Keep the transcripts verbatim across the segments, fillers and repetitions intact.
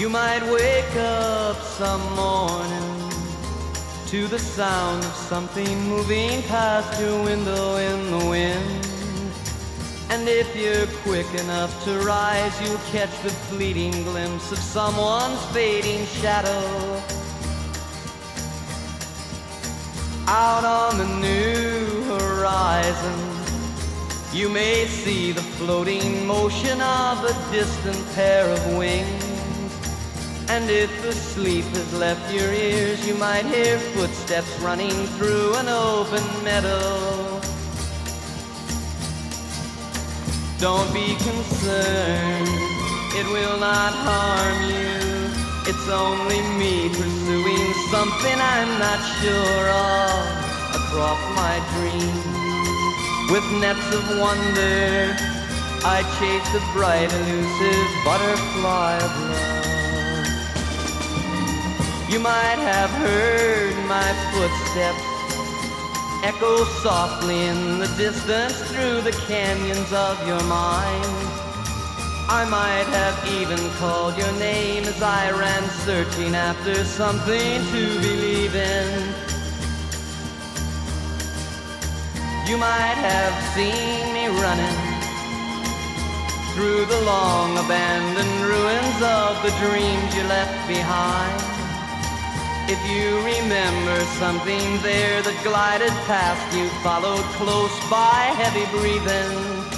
You might wake up some morning to the sound of something moving past your window in the wind. And if you're quick enough to rise, you'll catch the fleeting glimpse of someone's fading shadow. Out on the new horizon, you may see the floating motion of a distant pair of wings. And if the sleep has left your ears, you might hear footsteps running through an open meadow. Don't be concerned, it will not harm you. It's only me pursuing something I'm not sure of across my dreams. With nets of wonder, I chase the bright, elusive butterfly of love. You might have heard my footsteps echo softly in the distance through the canyons of your mind. I might have even called your name as I ran searching after something to believe in. You might have seen me running through the long abandoned ruins of the dreams you left behind. If you remember something there that glided past you, followed close by, heavy breathing,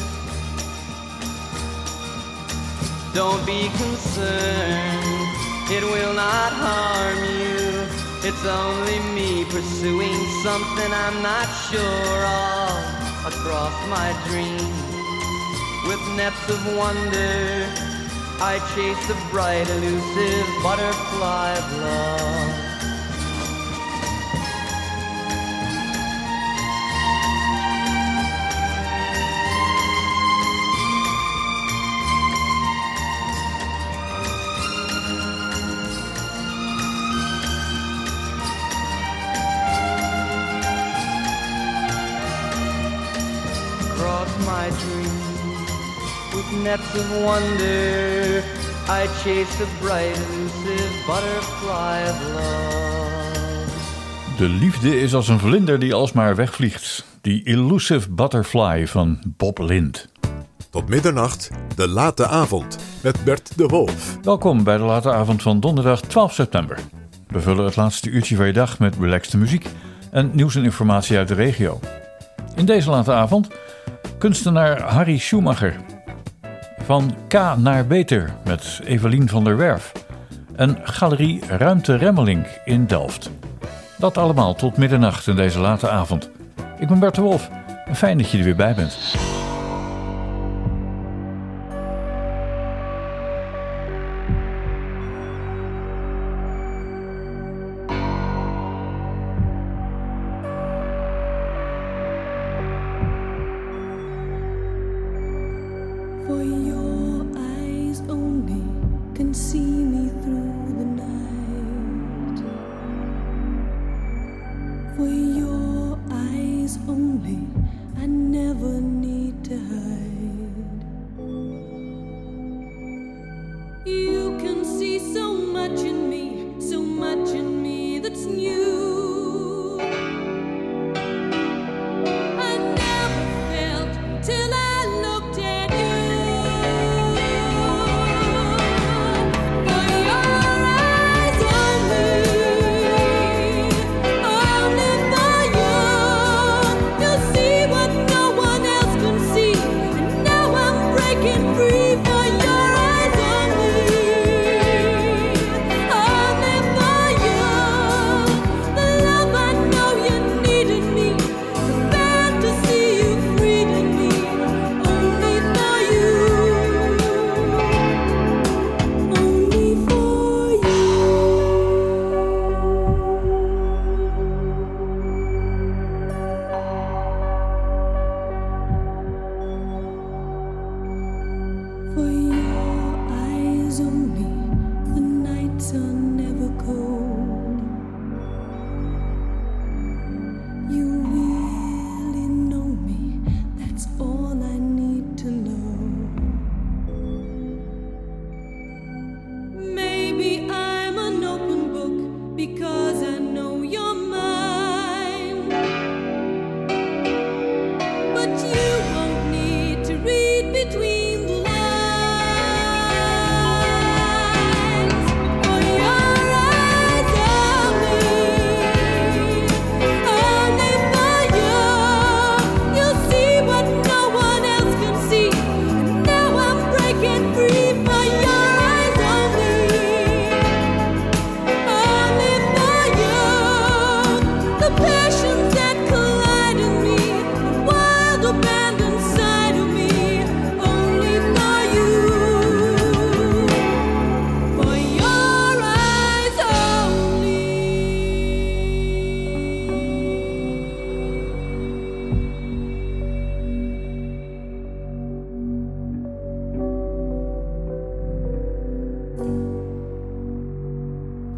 don't be concerned, it will not harm you. It's only me pursuing something I'm not sure of across my dreams. With nets of wonder, I chase the bright, elusive butterfly of love. My dreams with nets of wonder, I chase the bright elusive butterfly of love. De liefde is als een vlinder die alsmaar wegvliegt. Die Elusive Butterfly van Bob Lind. Tot middernacht, de late avond met Bert de Wolf. Welkom bij de late avond van donderdag twaalf september. We vullen het laatste uurtje van je dag met relaxte muziek en nieuws en informatie uit de regio. In deze late avond kunstenaar Harry Schumacher. Van K naar Beter met Evelien van der Werf. En Galerie Ruimte Remmelink in Delft. Dat allemaal tot middernacht in deze late avond. Ik ben Bert de Wolf en fijn dat je er weer bij bent.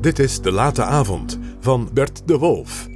Dit is De Late Avond van Bert de Wolf.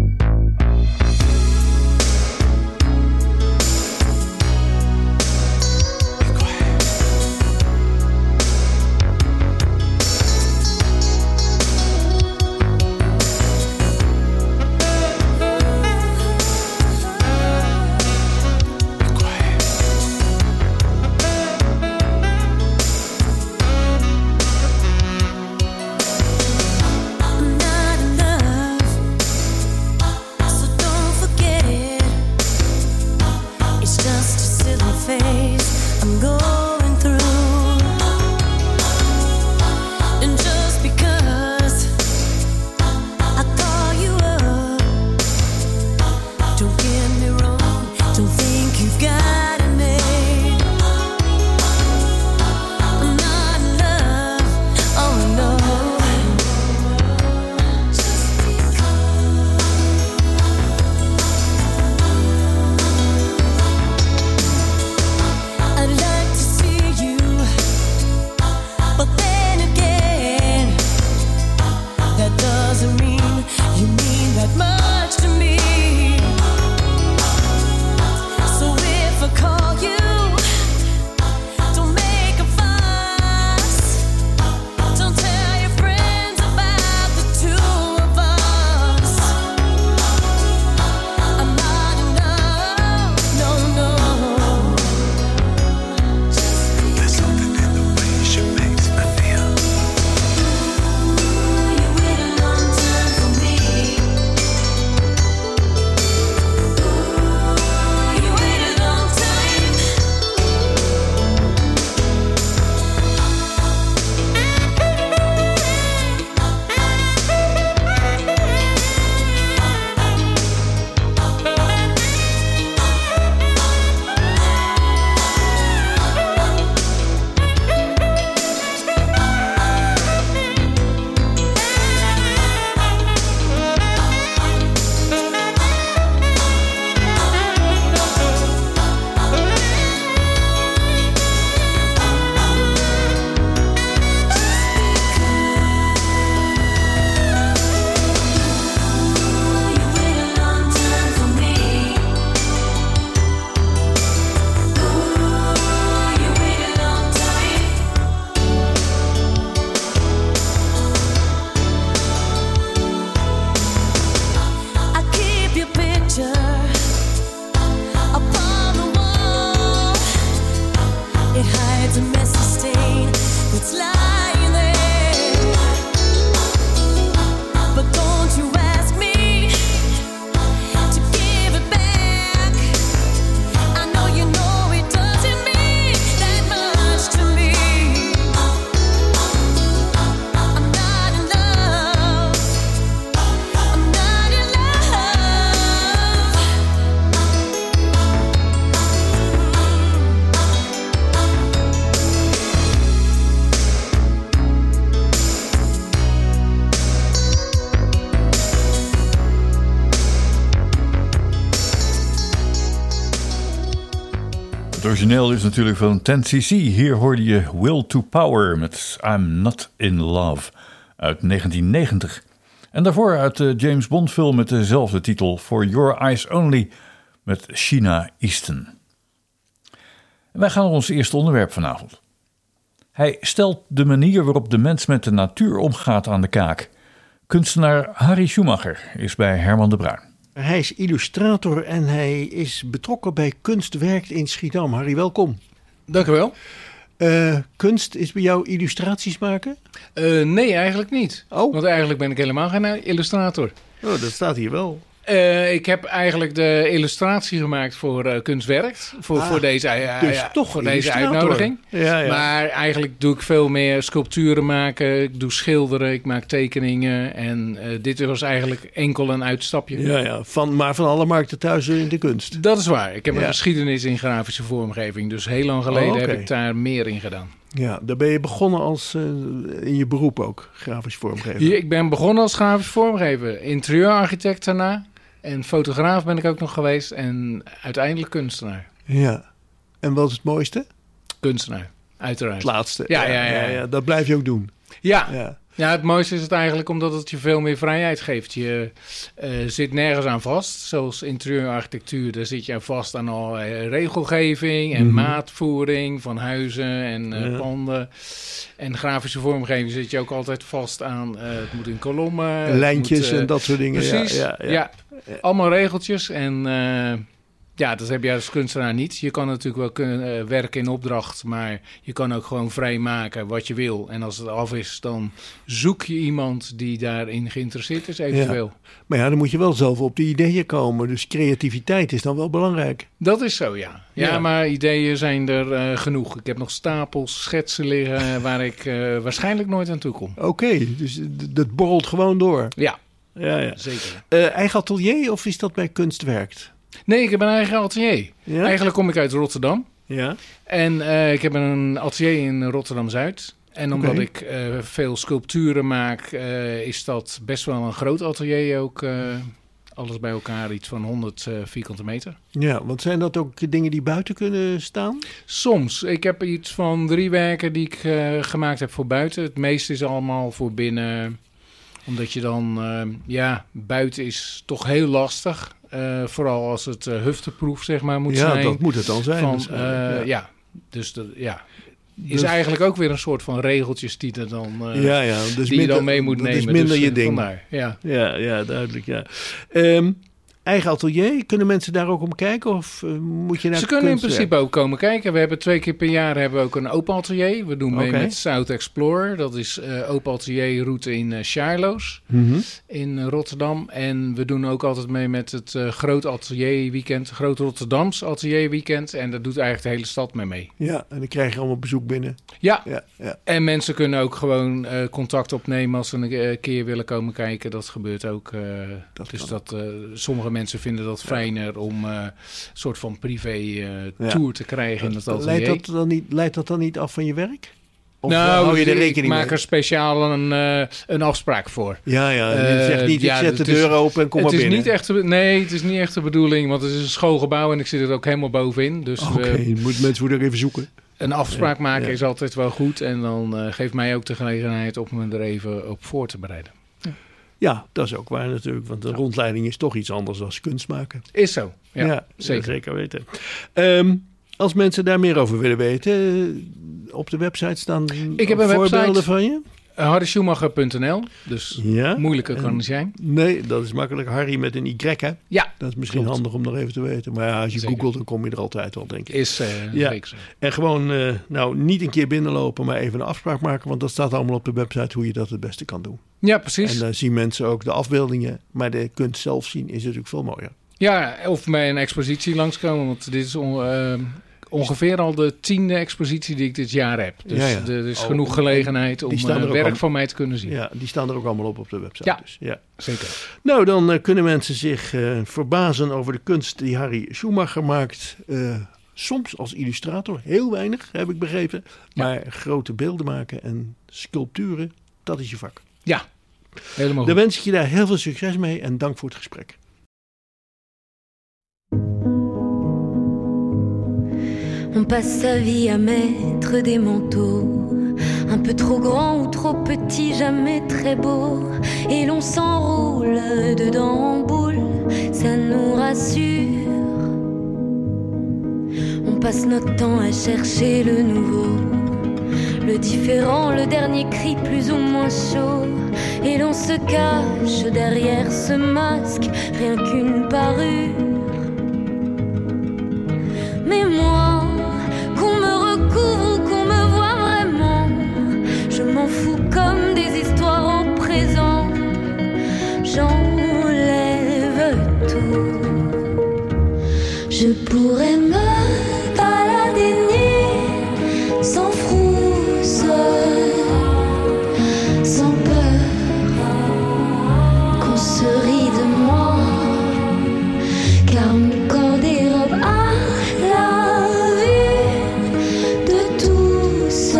Het origineel is natuurlijk van ten C C. Hier hoorde je Will to Power met I'm Not in Love uit negentien negentig. En daarvoor uit de James Bond film met dezelfde titel For Your Eyes Only met Sheena Easton. En wij gaan naar ons eerste onderwerp vanavond. Hij stelt de manier waarop de mens met de natuur omgaat aan de kaak. Kunstenaar Harry Schumacher is bij Herman de Bruin. Hij is illustrator en hij is betrokken bij Kunstwerkt in Schiedam. Harry, welkom. Dank u wel. Uh, kunst is bij jou illustraties maken? Uh, nee, eigenlijk niet. Oh. Want eigenlijk ben ik helemaal geen illustrator. Oh, dat staat hier wel. Uh, ik heb eigenlijk de illustratie gemaakt voor uh, Kunstwerkt. Voor, ah, voor, deze, uh, dus ja, toch voor deze uitnodiging. Ja, ja. Maar eigenlijk doe ik veel meer sculpturen maken. Ik doe schilderen, ik maak tekeningen. En uh, dit was eigenlijk enkel een uitstapje. Ja, ja. Van, maar van alle markten thuis in de kunst. Dat is waar. Ik heb een ja. geschiedenis in grafische vormgeving. Dus heel lang geleden oh, okay. heb ik daar meer in gedaan. Ja, daar ben je begonnen als uh, in je beroep ook, grafisch vormgever. Ja, ik ben begonnen als grafisch vormgever. Interieurarchitect daarna. En fotograaf ben ik ook nog geweest. En uiteindelijk kunstenaar. Ja. En wat is het mooiste? Kunstenaar, uiteraard. Het laatste. Ja, ja, ja, ja. ja, ja. Dat blijf je ook doen. Ja. ja. Ja, het mooiste is het eigenlijk omdat het je veel meer vrijheid geeft. Je uh, zit nergens aan vast, zoals interieurarchitectuur. Daar zit je aan vast aan al uh, regelgeving en Mm-hmm. maatvoering van huizen en uh, Ja. panden. En grafische vormgeving zit je ook altijd vast aan. Uh, het moet in kolommen. het Lijntjes moet, uh, en dat soort dingen. Precies, Ja, ja, ja, ja. allemaal regeltjes. En uh, ja, dat heb je als kunstenaar niet. Je kan natuurlijk wel kunnen, uh, werken in opdracht, maar je kan ook gewoon vrij maken wat je wil. En als het af is, dan zoek je iemand die daarin geïnteresseerd is, eventueel. Ja. Maar ja, dan moet je wel zelf op de ideeën komen. Dus creativiteit is dan wel belangrijk. Dat is zo, ja. Ja, Ja. maar ideeën zijn er uh, genoeg. Ik heb nog stapels schetsen liggen waar ik uh, waarschijnlijk nooit aan toe kom. Oké, okay, dus d- dat borrelt gewoon door. Ja, Ja, ja. zeker. Uh, eigen atelier of is dat bij Kunstwerkt? Nee, ik heb een eigen atelier. Ja? Eigenlijk kom ik uit Rotterdam. Ja. En uh, ik heb een atelier in Rotterdam-Zuid. En omdat Oké. ik uh, veel sculpturen maak, uh, is dat best wel een groot atelier ook. Uh, alles bij elkaar, iets van honderd uh, vierkante meter. Ja, want zijn dat ook dingen die buiten kunnen staan? Soms. Ik heb iets van drie werken die ik uh, gemaakt heb voor buiten. Het meeste is allemaal voor binnen. Omdat je dan, uh, ja, buiten is toch heel lastig. Uh, vooral als het uh, hufteproof, zeg maar, moet ja, zijn. dat moet het dan zijn. Van, waarschijnlijk, uh, ja. ja, dus de, ja. Is Dus- eigenlijk ook weer een soort van regeltjes die, er dan, uh, ja, ja, dus die je minder- dan mee moet dat nemen. is minder dus, je uh, ding. Vandaar, ja. Ja, ja, duidelijk, ja. Um, eigen atelier, kunnen mensen daar ook om kijken? Of uh, moet je naar Ze kunnen in Kunstwerk? principe ook komen kijken. We hebben twee keer per jaar hebben we ook een open atelier. We doen mee Oké. met South Explorer. Dat is uh, open atelierroute in uh, Shiloh's Mhm. in uh, Rotterdam. En we doen ook altijd mee met het uh, Groot Atelier Weekend. Groot Rotterdams Atelier Weekend. En daar doet eigenlijk de hele stad mee mee. Ja, en dan krijg je allemaal bezoek binnen. Ja, Ja, ja. en mensen kunnen ook gewoon uh, contact opnemen als ze een uh, keer willen komen kijken. Dat gebeurt ook. Uh, Dat dus kan. dat, uh, sommige mensen vinden dat fijner om uh, een soort van privé uh, Ja. tour te krijgen in het atelier. Leidt dat, dan niet, leidt dat dan niet af van je werk? Of nou, uh, hou je er ik rekening maak mee? er speciaal een, uh, een afspraak voor. Ja, ja. Je Uh, zegt niet, ik ja, zet de het is- deur open en kom het maar is binnen. niet echt de, nee, het is niet echt de bedoeling, want het is een school gebouw en ik zit er ook helemaal bovenin. Dus Oké, we, je moet mensen moeten er even zoeken. een afspraak Ja, maken ja. is altijd wel goed en dan uh, geeft mij ook de gelegenheid om me er even op voor te bereiden. Ja, dat is ook waar natuurlijk. Want een rondleiding is toch iets anders dan kunst maken. Is zo, ja, Ja, zeker. zeker weten. Um, als mensen daar meer over willen weten, uh, op de website staan Ik heb een voorbeelden website. van je? harry schumacher punt n l, dus Ja. moeilijker kan En- het zijn. Nee, dat is makkelijk. Harry met een Y, hè? Ja, Dat is misschien Klopt. handig om nog even te weten. Maar ja, als je Zeker. googelt, dan kom je er altijd wel, denk ik. is uh, Ja. zeker zo. En gewoon, uh, nou, niet een keer binnenlopen, maar even een afspraak maken. Want dat staat allemaal op de website hoe je dat het beste kan doen. Ja, precies. En dan zien mensen ook de afbeeldingen. Maar de kunst zelf zien is natuurlijk veel mooier. Ja, of bij een expositie langskomen, want dit is on- uh, ongeveer al de tiende expositie die ik dit jaar heb. Dus Ja, ja. er is Oh, genoeg gelegenheid die om staan er uh, ook werk al- van mij te kunnen zien. Ja, die staan er ook allemaal op op de website. Ja. Dus, ja. Zeker. Nou, dan uh, kunnen mensen zich uh, verbazen over de kunst die Harry Schumacher maakt. Uh, soms als illustrator, heel weinig, heb ik begrepen. Maar grote beelden maken en sculpturen, dat is je vak. Ja, helemaal Dan goed. wens ik je daar heel veel succes mee en dank voor het gesprek. On passe sa vie à mettre des manteaux, un peu trop grands ou trop petits, jamais très beaux. Et l'on s'enroule dedans en boule, ça nous rassure. On passe notre temps à chercher le nouveau, le différent, le dernier cri plus ou moins chaud. Et l'on se cache derrière ce masque, rien qu'une parure. Mais moi, qu'on me recouvre ou qu'on me voit vraiment, je m'en fous comme des histoires au présent. J'enlève tout. Je pourrais me balader nu, sans frousse, sans peur qu'on se rit de moi, car mon corps dérobe à la vue de tous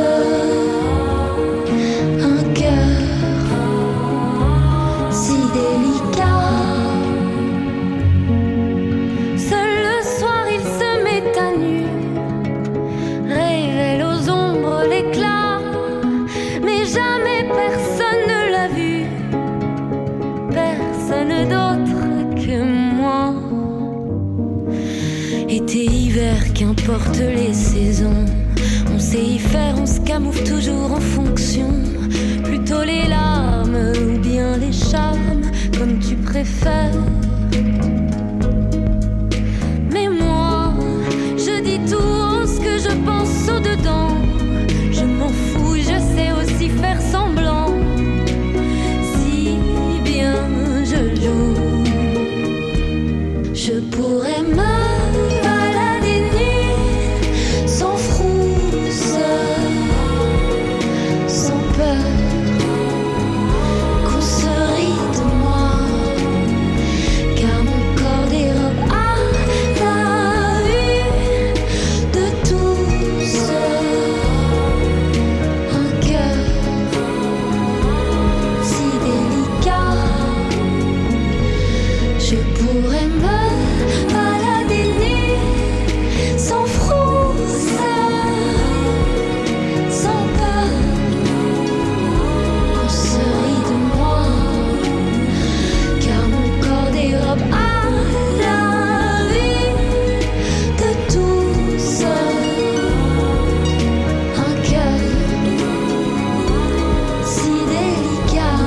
un cœur si délicat. Seul le soir il se met Été, hiver, qu'importe les saisons, on sait y faire, on se camoufle toujours en fonction. Plutôt les larmes ou bien les charmes, comme tu préfères. Mais moi, je dis tout en ce que je pense au-dedans. Je m'en fous, je sais aussi faire semblant. Si bien je joue, je pourrais me balader nu, sans frousse, sans peur qu'on se rit de moi, car mon corps dérobe à la vue de tous un cœur si délicat. Je pourrais me balader nu, sans frousse, sans peur qu'on se rit de moi, car mon corps dérobe à la vue de tous un cœur si délicat.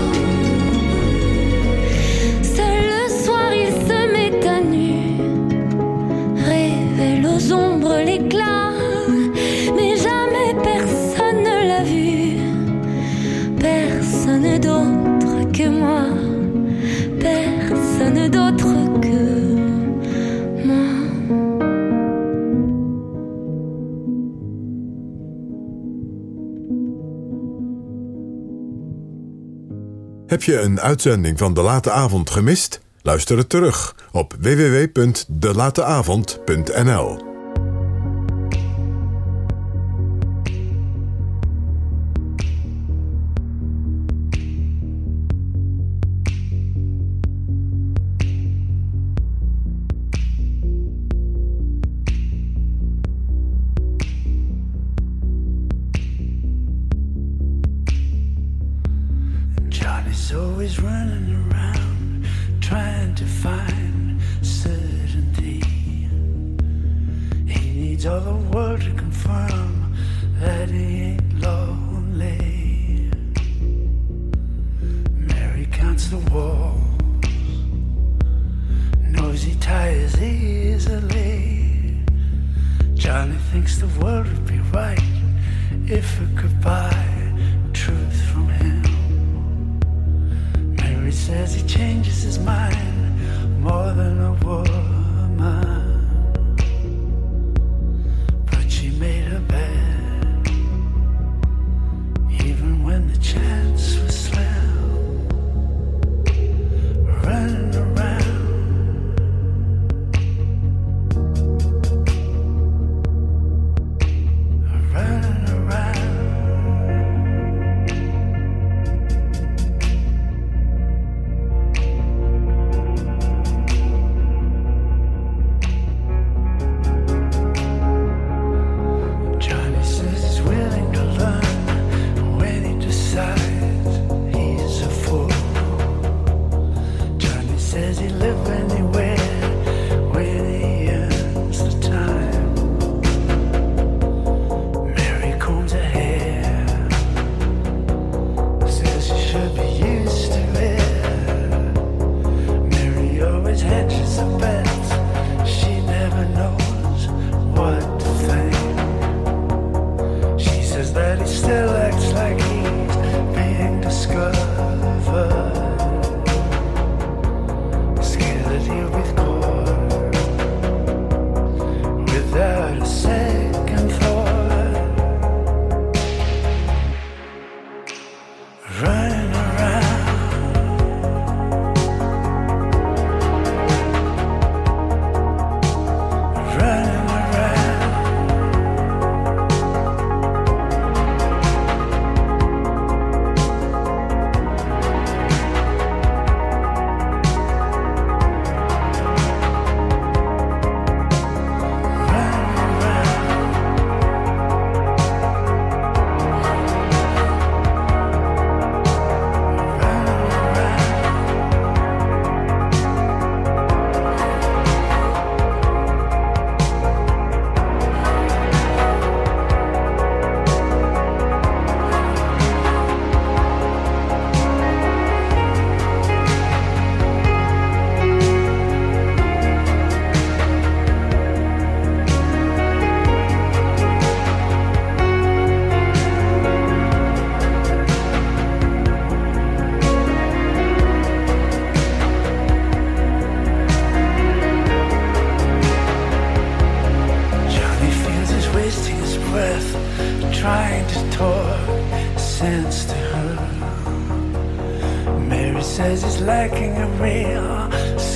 Seul le soir il se met à nu, révèle aux ombres l'éclat, mais jamais personne ne l'a vu, personne d'autre que moi, personne d'autre que moi. Heb je een uitzending van De Late Avond gemist? Luister het terug op w w w punt de late avond punt n l. Johnny's always running around trying to find certainty. He needs all the world to confirm that he ain't lonely. Mary counts the walls, knows he tires easily. Johnny thinks the world would be right if it could buy truth from him. Mary says he changes his mind more than a woman, but she made her bed even when the chance was slim. Running around, running around.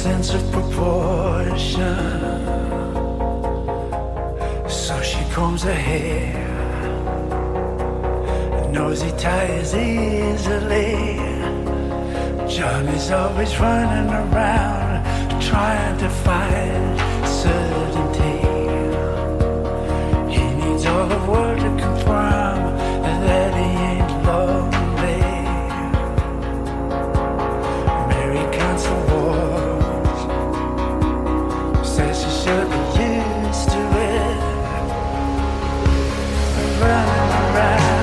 sense of proportion. So she combs her hair, nosy ties easily. Johnny's always running around trying to find certainty. He needs all the world to confirm that he ain't lonely. Mary counts the walls, says she should be used to it. Running around.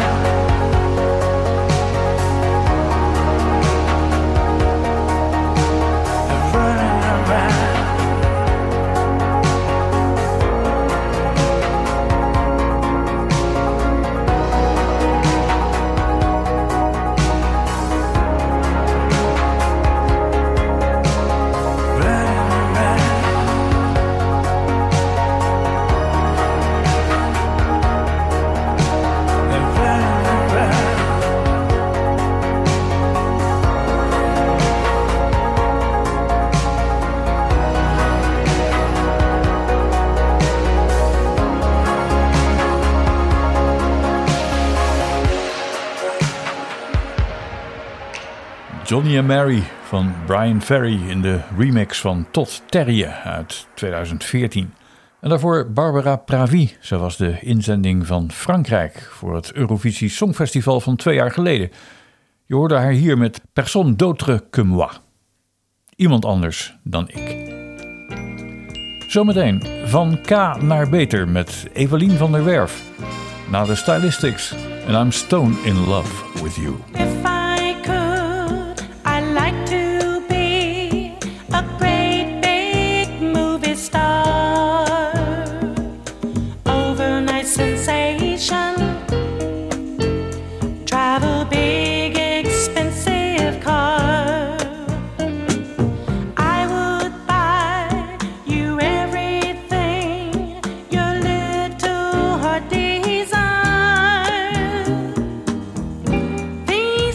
Johnny and Mary van Brian Ferry in de remix van Todd Terje uit tweeduizend veertien. En daarvoor Barbara Pravi. Ze was de inzending van Frankrijk voor het Eurovisie Songfestival van twee jaar geleden. Je hoorde haar hier met Personne d'autre que moi. Iemand anders dan ik. Zometeen van K naar beter met Evelien van der Werf. Na de Stylistics en I'm Stone in Love with You. These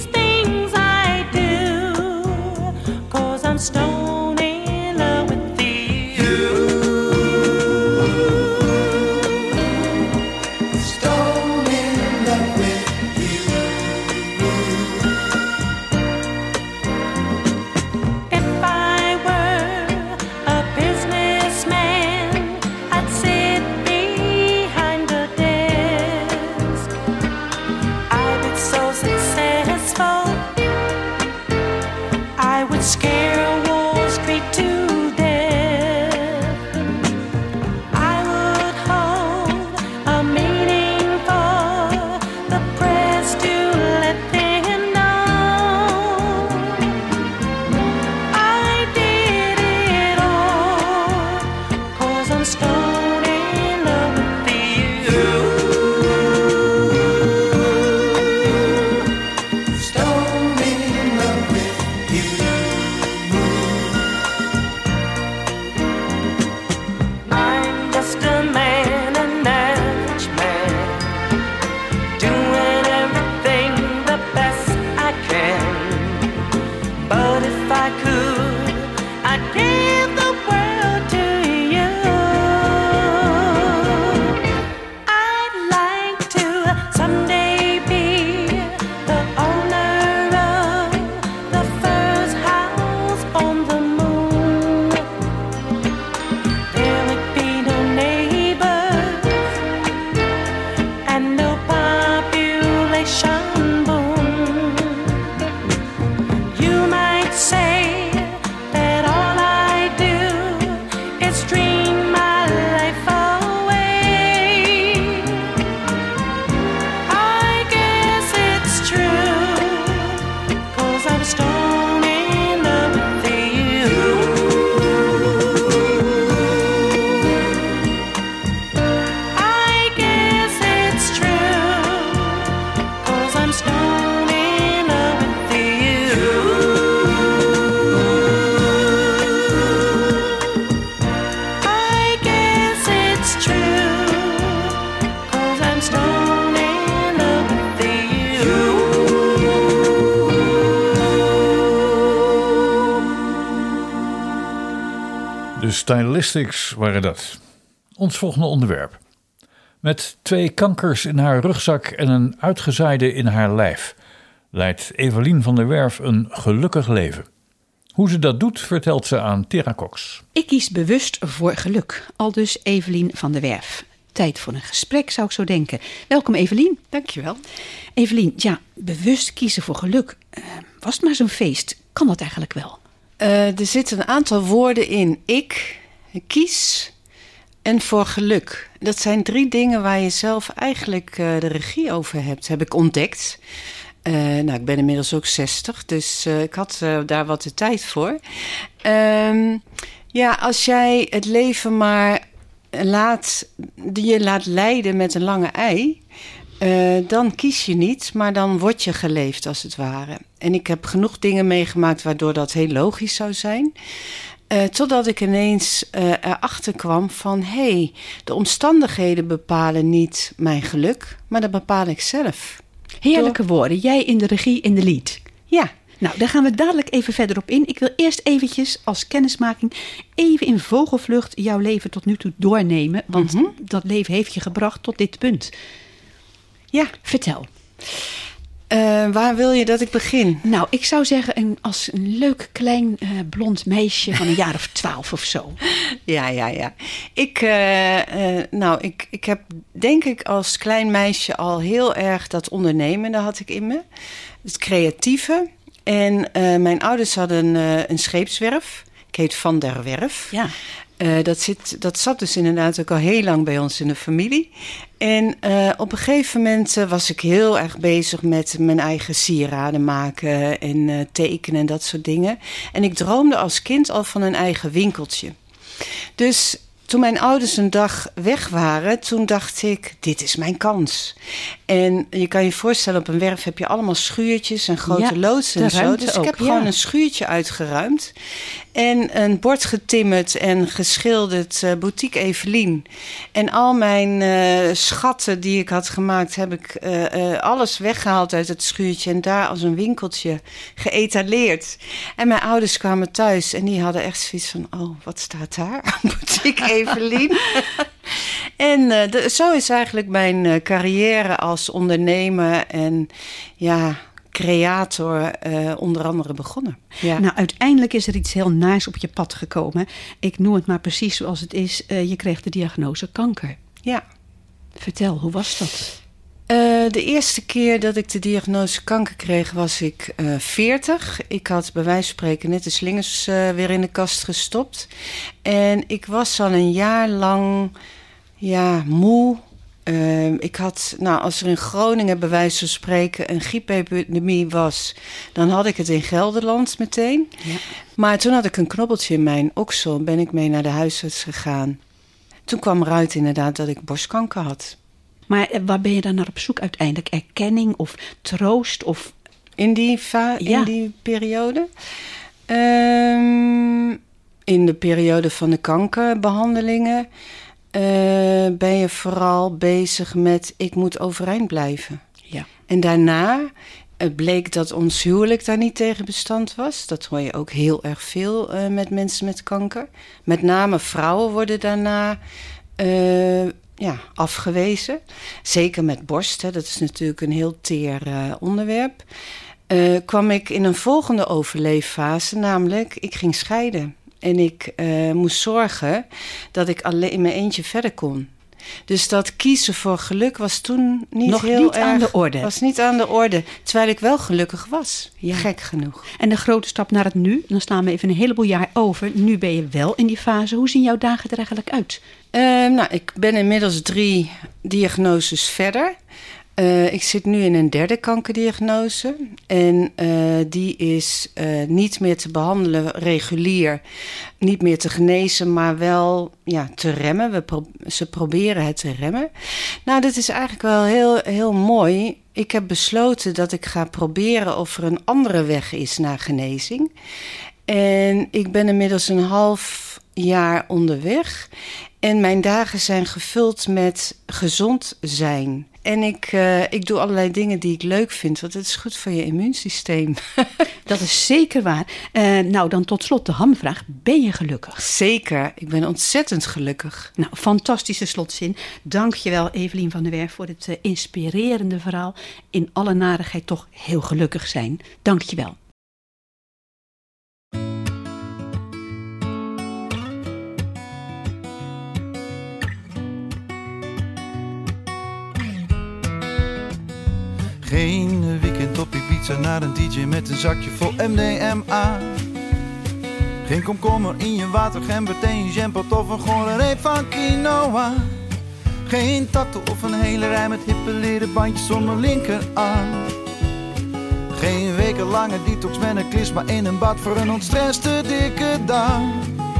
De Stylistics waren dat. Ons volgende onderwerp. Met twee kankers in haar rugzak en een uitgezaaide in haar lijf leidt Evelien van der Werf een gelukkig leven. Hoe ze dat doet, vertelt ze aan Tera Cox. Ik kies bewust voor geluk, aldus Evelien van der Werf. Tijd voor een gesprek, zou ik zo denken. Welkom Evelien. Dankjewel. Evelien, ja, bewust kiezen voor geluk. Uh, was het maar zo'n feest? Kan dat eigenlijk wel? Uh, er zitten een aantal woorden in. Ik, kies en voor geluk. Dat zijn drie dingen waar je zelf eigenlijk uh, de regie over hebt, heb ik ontdekt. Uh, nou, ik ben inmiddels ook zestig, dus uh, ik had uh, daar wat de tijd voor. Uh, ja, als jij het leven maar laat, je laat leiden met een lange ei, uh, dan kies je niet, maar dan word je geleefd als het ware. En ik heb genoeg dingen meegemaakt waardoor dat heel logisch zou zijn. Uh, totdat ik ineens uh, erachter kwam van, hé, hey, de omstandigheden bepalen niet mijn geluk, maar dat bepaal ik zelf. Heerlijke Door... woorden. Jij in de regie, in de lead. Ja. Nou, daar gaan we dadelijk even verder op in. Ik wil eerst eventjes als kennismaking even in vogelvlucht jouw leven tot nu toe doornemen. Want mm-hmm. dat leven heeft je gebracht tot dit punt. Ja. Vertel. Uh, waar wil je dat ik begin? Nou, ik zou zeggen een, als een leuk klein uh, blond meisje van een jaar of twaalf of zo. Ja, ja, ja. Ik, uh, uh, nou, ik, ik heb denk ik als klein meisje al heel erg dat ondernemende had ik in me. Het creatieve. En uh, mijn ouders hadden uh, een scheepswerf. Ik heet Van der Werf. Ja. Uh, dat, zit, dat zat dus inderdaad ook al heel lang bij ons in de familie. En uh, op een gegeven moment uh, was ik heel erg bezig met mijn eigen sieraden maken en uh, tekenen en dat soort dingen. En ik droomde als kind al van een eigen winkeltje. Dus toen mijn ouders een dag weg waren, toen dacht ik, dit is mijn kans. En je kan je voorstellen, op een werf heb je allemaal schuurtjes en grote ja, loods en zo. Dus ook, ik heb ja. gewoon een schuurtje uitgeruimd. En een bord getimmerd en geschilderd, uh, Boutique Evelien. En al mijn uh, schatten die ik had gemaakt, heb ik uh, uh, alles weggehaald uit het schuurtje. En daar als een winkeltje geëtaleerd. En mijn ouders kwamen thuis en die hadden echt zoiets van, oh, wat staat daar? Boutique Evelien. En uh, de, zo is eigenlijk mijn uh, carrière als ondernemer en ja, creator uh, onder andere begonnen. Ja. Nou, uiteindelijk is er iets heel naars op je pad gekomen. Ik noem het maar precies zoals het is. Uh, je kreeg de diagnose kanker. Ja. Vertel, hoe was dat? Uh, de eerste keer dat ik de diagnose kanker kreeg was ik uh, veertig. Ik had bij wijze van spreken net de slingers uh, weer in de kast gestopt. En ik was al een jaar lang ja, moe. Uh, ik had, nou, als er in Groningen bij wijze van spreken een griepepidemie was, dan had ik het in Gelderland meteen. Ja. Maar toen had ik een knobbeltje in mijn oksel, ben ik mee naar de huisarts gegaan. Toen kwam eruit inderdaad dat ik borstkanker had. Maar waar ben je dan naar op zoek uiteindelijk? Erkenning of troost? Of... In, die va- ja. in die periode? Um, in de periode van de kankerbehandelingen uh, ben je vooral bezig met ik moet overeind blijven. Ja. En daarna uh, bleek dat ons huwelijk daar niet tegen bestand was. Dat hoor je ook heel erg veel uh, met mensen met kanker. Met name vrouwen worden daarna Uh, Ja, afgewezen. Zeker met borst, hè, dat is natuurlijk een heel teer uh, onderwerp. Uh, kwam ik in een volgende overleeffase, namelijk ik ging scheiden. En ik uh, moest zorgen dat ik alleen in mijn eentje verder kon. Dus dat kiezen voor geluk was toen niet Nog heel niet erg, aan de orde. Was niet aan de orde, terwijl ik wel gelukkig was. Ja. Gek genoeg. En de grote stap naar het nu, dan slaan we even een heleboel jaar over. Nu ben je wel in die fase. Hoe zien jouw dagen er eigenlijk uit? Uh, nou, ik ben inmiddels drie diagnoses verder. Uh, ik zit nu in een derde kankerdiagnose. En uh, die is uh, niet meer te behandelen regulier. Niet meer te genezen, maar wel ja, te remmen. We pro- ze proberen het te remmen. Nou, dat is eigenlijk wel heel, heel mooi. Ik heb besloten dat ik ga proberen of er een andere weg is naar genezing. En ik ben inmiddels een half jaar onderweg. En mijn dagen zijn gevuld met gezond zijn. En ik, uh, ik doe allerlei dingen die ik leuk vind, want het is goed voor je immuunsysteem. Dat is zeker waar. Uh, nou, dan tot slot de hamvraag. Ben je gelukkig? Zeker, ik ben ontzettend gelukkig. Nou, fantastische slotzin. Dank je wel, Evelien van der Werf, voor het uh, inspirerende verhaal. In alle narigheid toch heel gelukkig zijn. Dank je wel. Geen weekend op Ibiza naar een D J met een zakje vol M D M A. Geen komkommer in je water, gember, thee, een jampot of een gore reep van quinoa. Geen tattoo of een hele rij met hippe leren bandjes om mijn linkerarm. Geen wekenlange detox met een klisma in een bad voor een ontstresste dikke darm.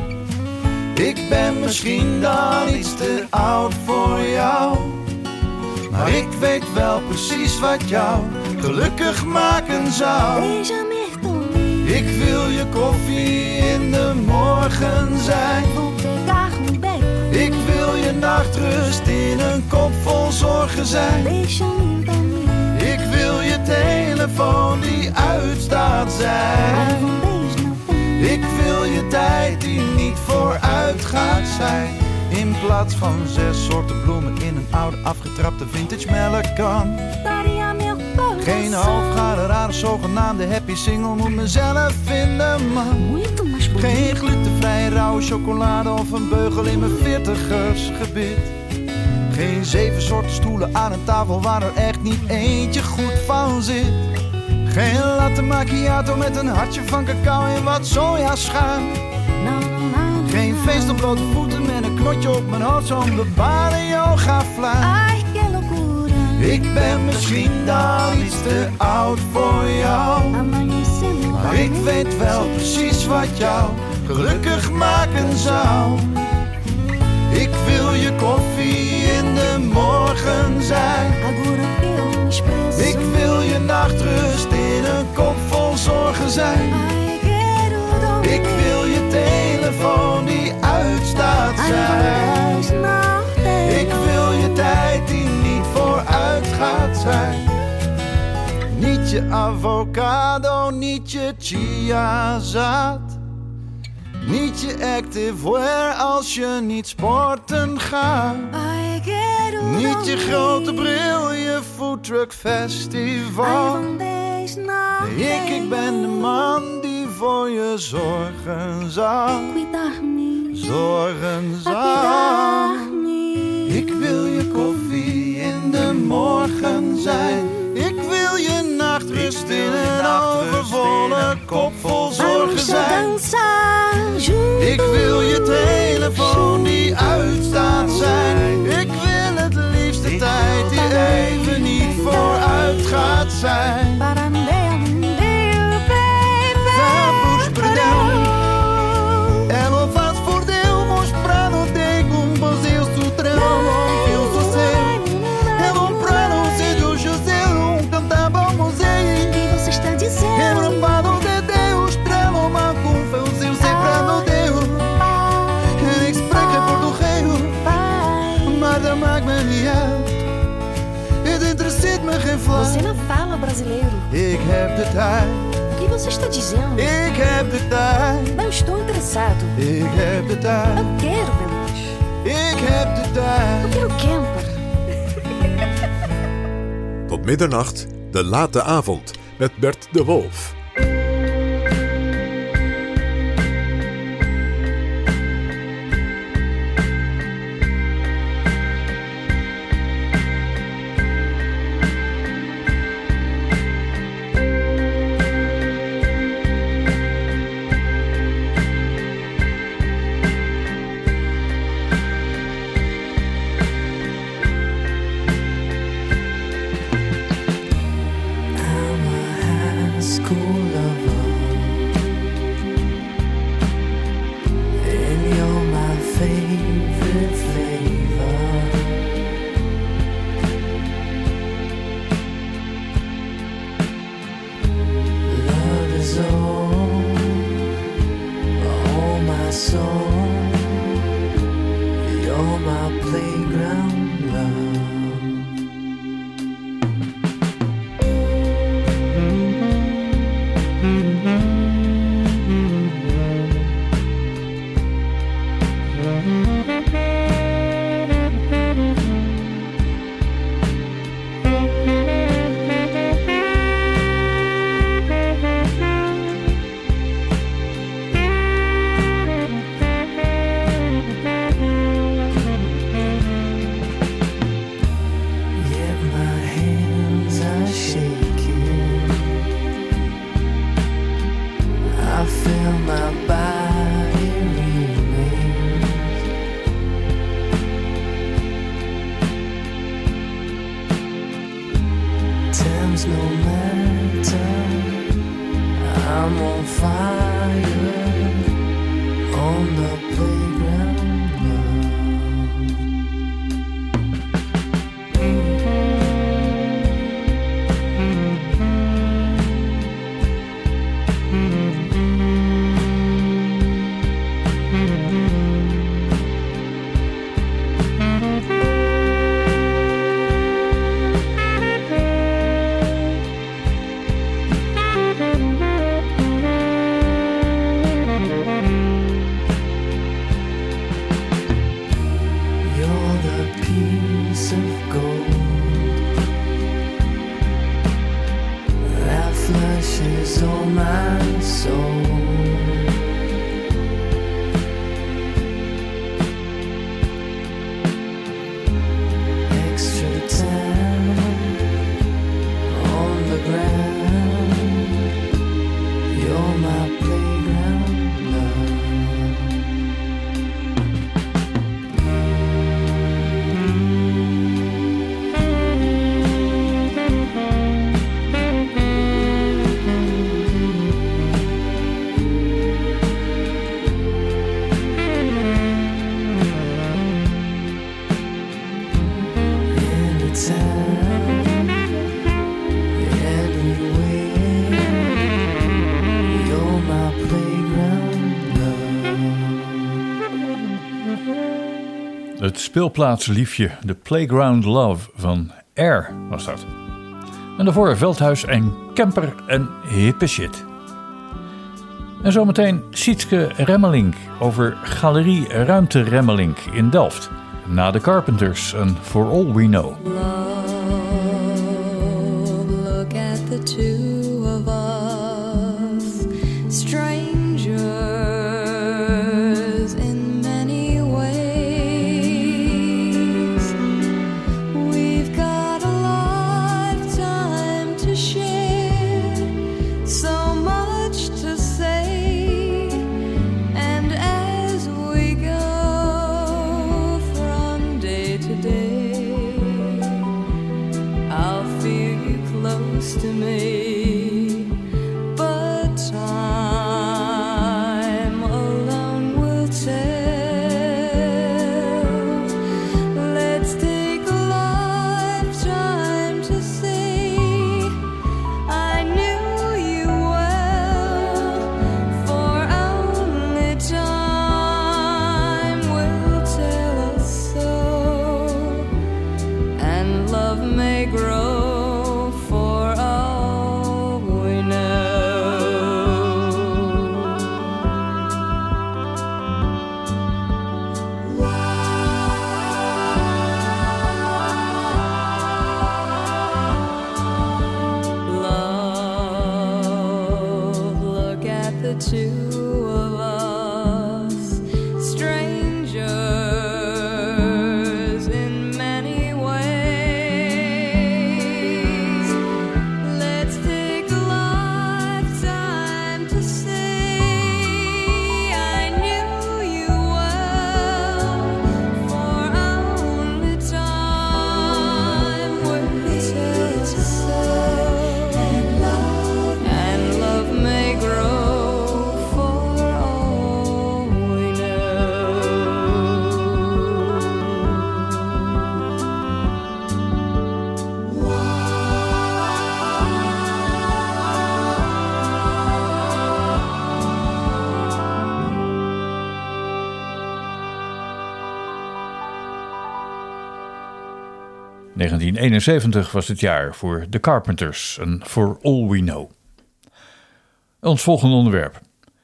Ik ben misschien dan iets te oud voor jou, maar ik weet wel precies wat jou gelukkig maken zou. Ik wil je koffie in de morgen zijn. Ik wil je nachtrust in een kop vol zorgen zijn. Ik wil je telefoon die uitstaat zijn. Ik wil je tijd die niet vooruit gaat zijn. In plaats van zes soorten bloemen in een oude afgetrapte vintage melkkan. Geen halfgare rare zogenaamde happy single, moet mezelf vinden man. Geen glutenvrije rauwe chocolade of een beugel in mijn veertigersgebit. Geen zeven soorten stoelen aan een tafel waar er echt niet eentje goed van zit. Geen latte macchiato met een hartje van cacao en wat sojaschuim. Geen feest op blote voeten met een knotje op mijn hoofd, zo'n bepaalde yoga fluit. Ik ben misschien dan iets te oud voor jou, maar ik weet wel precies wat jou gelukkig maken zou. Ik wil je koffie in de morgen zijn. Ik wil je nachtrust in een kop vol zorgen zijn. Ik wil je telefoon die uitstaat zijn. Ik wil je tijd die niet vooruit gaat zijn. Niet je avocado, niet je chiazaad. Niet je activewear als je niet sporten gaat. Niet je grote bril, je foodtruck festival. Nee, ik, ik ben de man die voor je zorgen zal. Zorgen zal. Ik wil je koffie in de morgen zijn. Ik wil je nachtrust in een overvolle kop vol zorgen zijn. Ik wil je telefoon die uitstaat zijn. Ik wil het liefst de tijd die even niet vooruit gaat zijn. Você não fala brasileiro. Ik heb de tijd. O que você está dizendo? Ik heb de tijd. Não estou interessado. Ik heb de tijd. Eu quero Velux. Ik heb de tijd. Eu quero camper. Tot middernacht, de late avond met Bert de Wolf. Het speelplaatsliefje, The Playground Love van Air was dat. En daarvoor Veldhuis en Kemper en hippe shit. En zometeen Sietske Remmelink over Galerie Ruimte Remmelink in Delft. Na de Carpenters en For All We Know. Love, look at the two of us, strangers in many ways. We've got a lifetime to share, so much to say, and as we go from day to day, I'll feel you close to me, but time alone will tell. Let's take a lifetime to see. I knew you well, for only time will tell us so, and love may grow for all we know. Love, look at the two of us, strangers in many ways. Let's take a lifetime to see. I knew you well, for only time will tell us so, and love, and love may grow for all we know. negentien eenenzeventig was het jaar voor The Carpenters en For All We Know. Ons volgende onderwerp.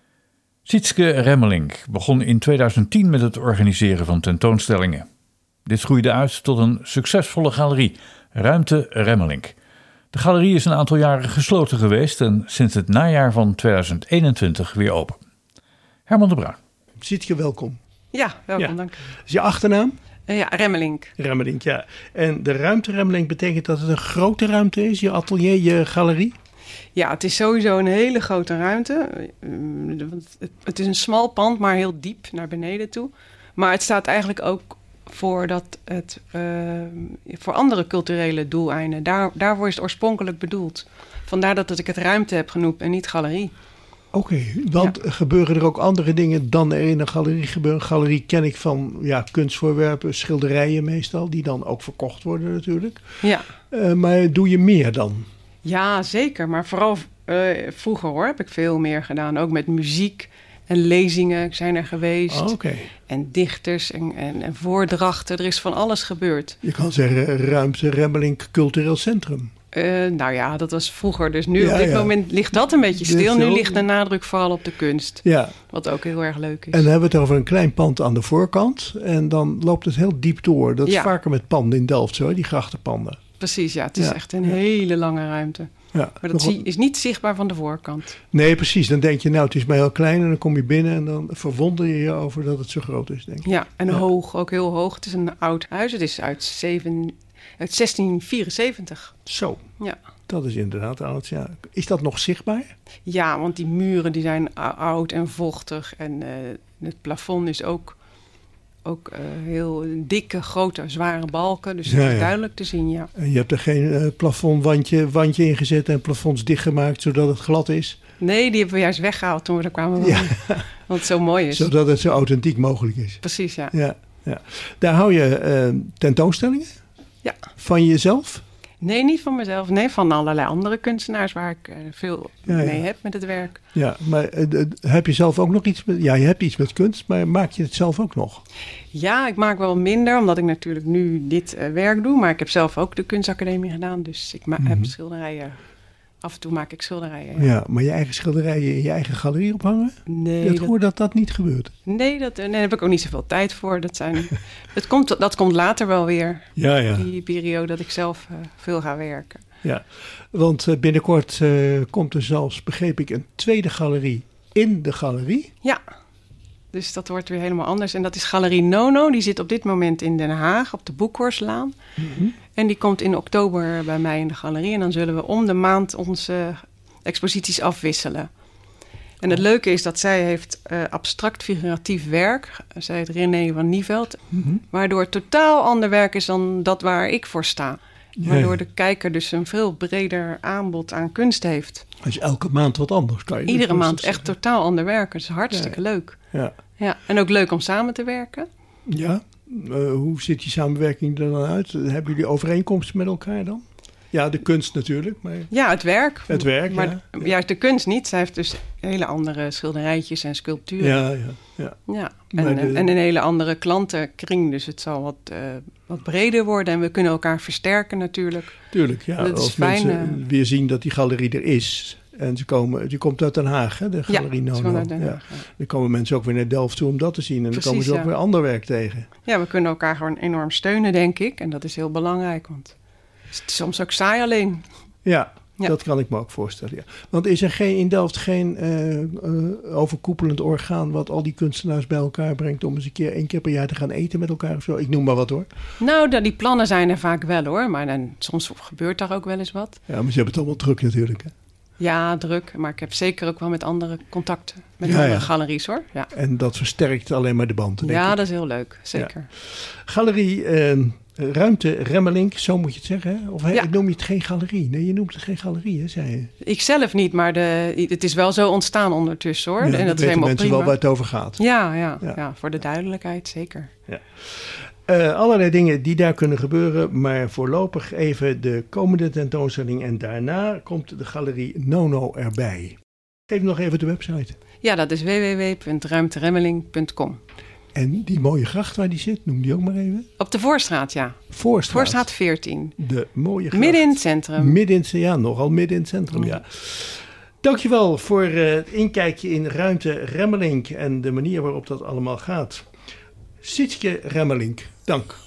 Sietske Remmelink begon in tweeduizend tien met het organiseren van tentoonstellingen. Dit groeide uit tot een succesvolle galerie, Ruimte Remmelink. De galerie is een aantal jaren gesloten geweest en sinds het najaar van tweeduizend eenentwintig weer open. Herman de Bruin. Sietske, welkom. Ja, welkom, Ja. dank. Is je achternaam? Uh, ja, Remmelink. Remmelink, ja. En de ruimte Remmelink betekent dat het een grote ruimte is, je atelier, je galerie? Ja, het is sowieso een hele grote ruimte. Uh, want het, het is een smal pand, maar heel diep naar beneden toe. Maar het staat eigenlijk ook voor, dat het, uh, voor andere culturele doeleinden. Daar, daarvoor is het oorspronkelijk bedoeld. Vandaar dat ik het ruimte heb genoemd en niet galerie. Oké, okay, want Ja. gebeuren er ook andere dingen dan er in een galerie gebeuren? Een galerie ken ik van ja, kunstvoorwerpen, schilderijen meestal, die dan ook verkocht worden natuurlijk. Ja. Uh, maar doe je meer dan? Ja, zeker. Maar vooral uh, vroeger hoor, heb ik veel meer gedaan. Ook met muziek en lezingen zijn er geweest. Oh, Oké. En dichters en, en, en voordrachten. Er is van alles gebeurd. Je kan zeggen Ruimte Remmelink Cultureel Centrum. Uh, nou ja, dat was vroeger. Dus nu Ja, op dit ja. moment ligt dat een beetje Dit stil. Nu wel. ligt de nadruk vooral op de kunst. Ja. Wat ook heel erg leuk is. En dan hebben we het over een klein pand aan de voorkant. En dan loopt het heel diep door. Dat is Ja. vaker met panden in Delft zo, die grachtenpanden. Precies, ja. Het is Ja. echt een Ja. hele lange ruimte. Ja. Maar dat Nogal- zie, is niet zichtbaar van de voorkant. Nee, precies. Dan denk je, nou, het is maar heel klein. En dan kom je binnen en dan verwonder je je over dat het zo groot is, denk ik. Ja, en Ja. hoog, ook heel hoog. Het is een oud huis. Het is uit, zeven, uit zestien vierenzeventig. Zo, Ja. dat is inderdaad oud. Ja. Is dat nog zichtbaar? Ja, want die muren die zijn ou- oud en vochtig. En uh, het plafond is ook, ook uh, heel dikke, grote, zware balken. Dus Ja, het is ja. duidelijk te zien, ja. En je hebt er geen uh, plafondwandje wandje ingezet en plafonds dichtgemaakt zodat het glad is. Nee, die hebben we juist weggehaald toen we er kwamen wonen. Ja. Want het zo mooi is. Zodat het zo authentiek mogelijk is. Precies, ja. Ja, ja. Daar hou je uh, tentoonstellingen Ja. van jezelf? Nee, niet van mezelf. Nee, van allerlei andere kunstenaars waar ik uh, veel Ja, ja. mee heb met het werk. Ja, maar uh, heb je zelf ook nog iets met... Ja, je hebt iets met kunst, maar maak je het zelf ook nog? Ja, ik maak wel minder, omdat ik natuurlijk nu dit uh, werk doe. Maar ik heb zelf ook de kunstacademie gedaan. Dus ik ma- mm-hmm. heb schilderijen... Af en toe maak ik schilderijen. Ja. ja, maar je eigen schilderijen in je eigen galerie ophangen? Nee. Ik hoor dat dat niet gebeurt. Nee, dat, nee, daar heb ik ook niet zoveel tijd voor. Dat, zijn, het komt, dat komt later wel weer. Ja, ja. Die periode dat ik zelf uh, veel ga werken. Ja, want uh, binnenkort uh, komt er zelfs, begreep ik, een tweede galerie in de galerie. Ja, dus dat wordt weer helemaal anders. En dat is Galerie Nono. Die zit op dit moment in Den Haag op de Boekhorstlaan. Mm-hmm. En die komt in oktober bij mij in de galerie. En dan zullen we om de maand onze exposities afwisselen. En het leuke is dat zij heeft uh, abstract figuratief werk. Zij heet René van Nieveld. Mm-hmm. Waardoor het totaal ander werk is dan dat waar ik voor sta. Waardoor ja. de kijker dus een veel breder aanbod aan kunst heeft. Dus elke maand wat anders kan je. Iedere maand echt totaal ander werk. Het is hartstikke ja. leuk. Ja. Ja. En ook leuk om samen te werken. Ja. Uh, hoe ziet die samenwerking er dan uit? Hebben jullie overeenkomsten met elkaar dan? Ja, de kunst natuurlijk. Maar... Ja, het werk. Het werk, maar ja. juist de kunst niet. Zij heeft dus hele andere schilderijtjes en sculpturen. Ja, ja, ja. ja. En, de... en een hele andere klantenkring. Dus het zal wat, uh, wat breder worden. En we kunnen elkaar versterken natuurlijk. Tuurlijk, ja. Dat als is fijn, mensen uh... weer zien dat die galerie er is... En ze komen, die komt uit Den Haag, hè, de Galerie ja, Nono. Uit Den Haag, ja. ja. Dan komen mensen ook weer naar Delft toe om dat te zien. En Precies, dan komen ze ook ja. weer ander werk tegen. Ja, we kunnen elkaar gewoon enorm steunen, denk ik. En dat is heel belangrijk, want het is soms ook saai alleen. Ja, ja. dat kan ik me ook voorstellen. Ja. Want is er geen, in Delft geen uh, uh, overkoepelend orgaan... wat al die kunstenaars bij elkaar brengt... om eens een keer één keer per jaar te gaan eten met elkaar of zo? Ik noem maar wat, hoor. Nou, die plannen zijn er vaak wel, hoor. Maar dan, soms gebeurt daar ook wel eens wat. Ja, maar ze hebben het allemaal druk natuurlijk, hè? Ja, druk. Maar ik heb zeker ook wel met andere contacten. Met ja, andere ja. galeries, hoor. Ja. En dat versterkt alleen maar de band, denk Ja, ik. dat is heel leuk. Zeker. Ja. Galerie uh, Ruimte Remmelink, zo moet je het zeggen, hè? Of he, ja. noem je het geen galerie? Nee, je noemt het geen galerie, hè, zei je. Ik zelf niet, maar de, het is wel zo ontstaan ondertussen, hoor. Ja, en dat weten is mensen prima. wel waar het over gaat. Ja, ja, ja. ja voor de duidelijkheid, zeker. Ja. Uh, allerlei dingen die daar kunnen gebeuren, maar voorlopig even de komende tentoonstelling en daarna komt de Galerie Nono erbij. Geef nog even de website. Ja, dat is w w w punt ruimteremmeling punt com. En die mooie gracht waar die zit, noem die ook maar even. Op de Voorstraat, ja. Voorstraat. Voorstraat veertien. De mooie gracht. Midden in het centrum. Midden in het, ja, nogal midden in het centrum, ja. Dankjewel voor uh, het inkijkje in Ruimte Remmelink en de manier waarop dat allemaal gaat. Sietske Remmelink, dank.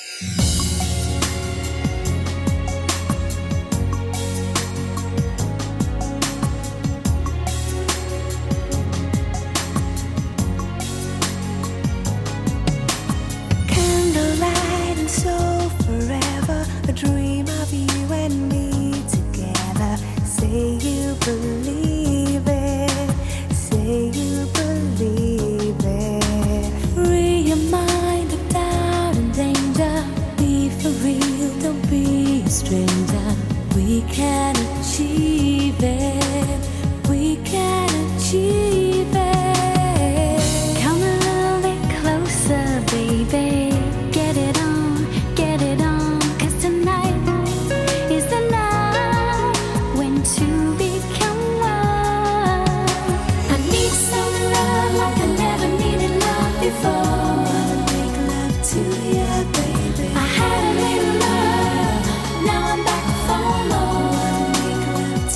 Candlelight and so forever, a dream of you and me together. Say you believe it, say you believe it. Free your mind of doubt and danger. Be for real, don't be a stranger. We can achieve it, we can achieve it. Come a little bit closer, baby. Get it on, get it on. 'Cause tonight is the night when two become one. I need some love like I never needed love before. Wanna make love to you, baby. I had a little love, now I'm back for more. Wanna make love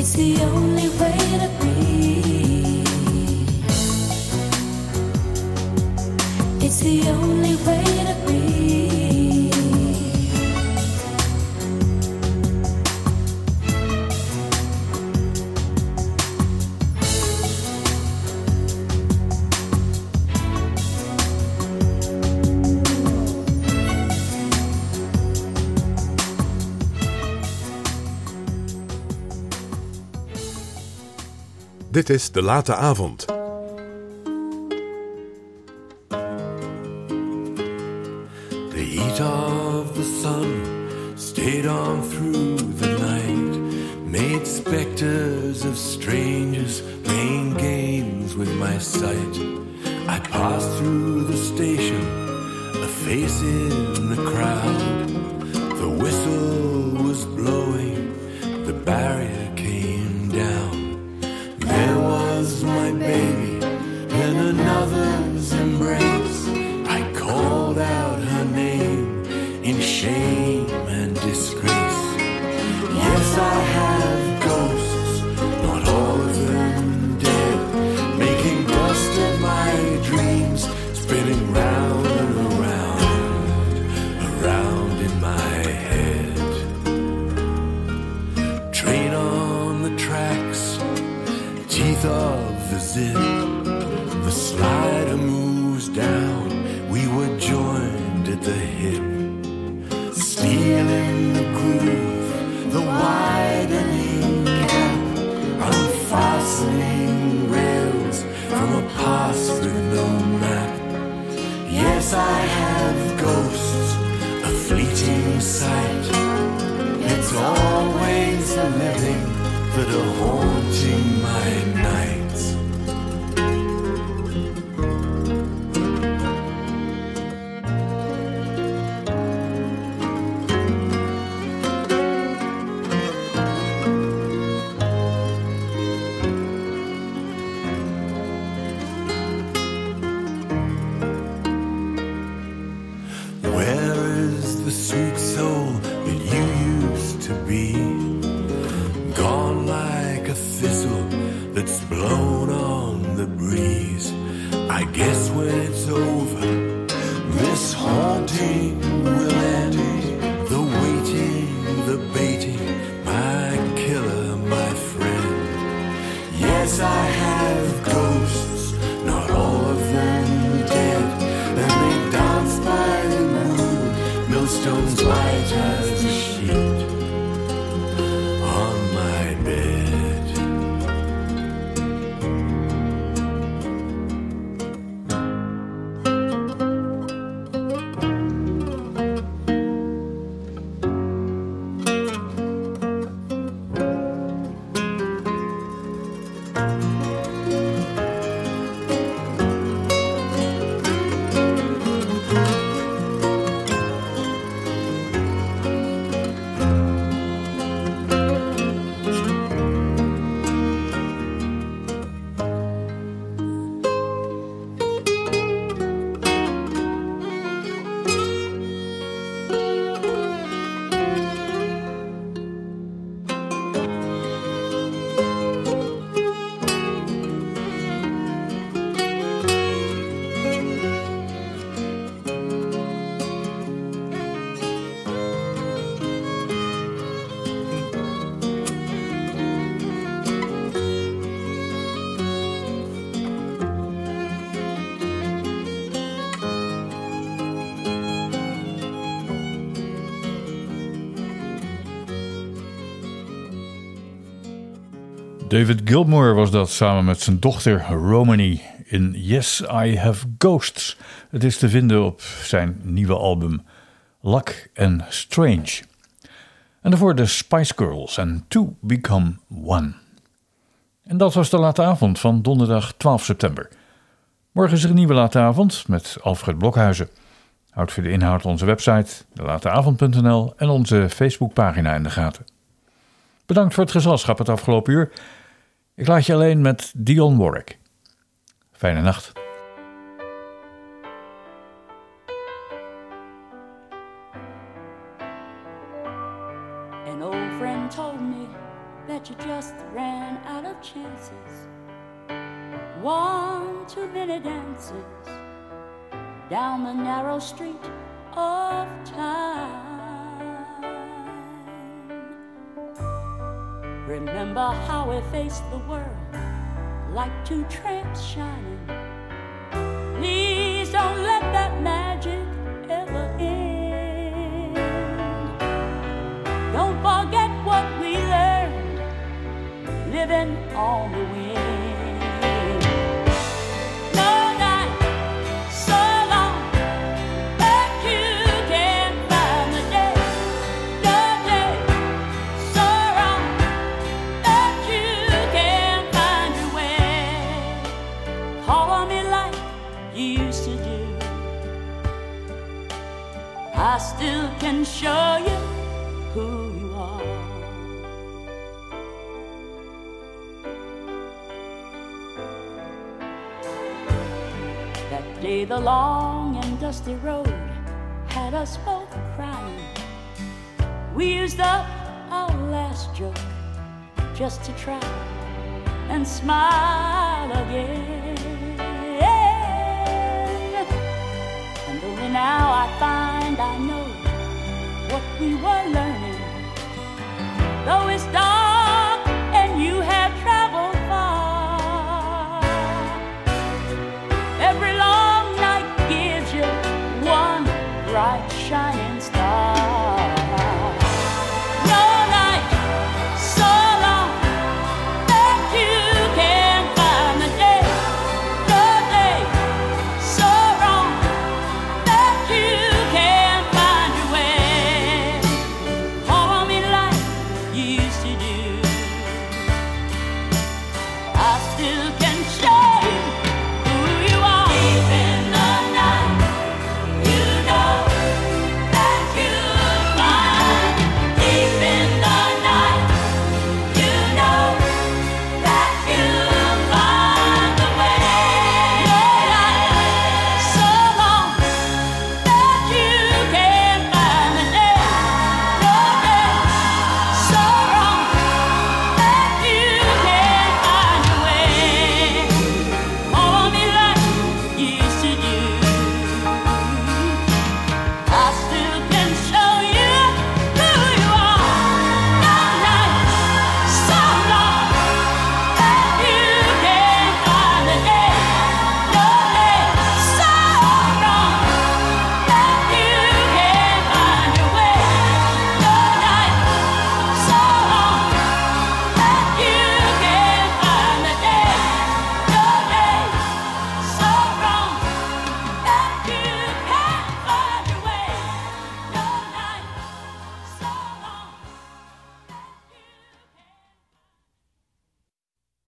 It's the only way to be. It's the only way to be. Dit is De Late Avond. The heat of the sun stayed on through the night, made specters of strangers playing games with my sight. I passed through the station, a face in the crowd. The whistle was blowing, the barrier came down. There was my baby in another's embrace. I called out her name in shame and disgrace. Yes, I have ghosts, not all of them dead, making dust of my dreams, spinning round and around, around in my head. Train on the tracks, teeth of the zip, the slider moves down, we were joined at the hip. Steel in the groove, the widening gap, unfastening rails from a past with no map. Yes, I have ghosts, a fleeting sight. It's always the living that are haunting my nights. Where is the sweet soul that you used to be? Gone like a thistle that's blown on the breeze. I guess when it's over, this haunting will end. The waiting, the baiting, my killer, my friend. Yes, I have ghosts, not all of them dead, and they dance by the moon, millstones white as the sheet on my bed. David Gilmour was dat samen met zijn dochter Romany in Yes, I Have Ghosts. Het is te vinden op zijn nieuwe album Luck and Strange. En daarvoor de Spice Girls en To Become One. En dat was de late avond van donderdag twaalf september. Morgen is er een nieuwe late avond met Alfred Blokhuizen. Houd voor de inhoud onze website de late avond punt n l en onze Facebookpagina in de gaten. Bedankt voor het gezelschap het afgelopen uur. Ik laat je alleen met Dionne Warwick. Fijne nacht. An old friend told me that you just ran out of chances. One too many dances down the narrow street of time. Remember how we faced the world like two tramps shining. Please don't let that magic ever end. Don't forget what we learned living on the wind. No night so long that you can't find the day. No day so wrong that you can't find your way. Call on me like you used to do. I still can show you who you are. That day the long and dusty road had us both crying. We used up our last joke just to try and smile again. And only now I find I know what we were learning.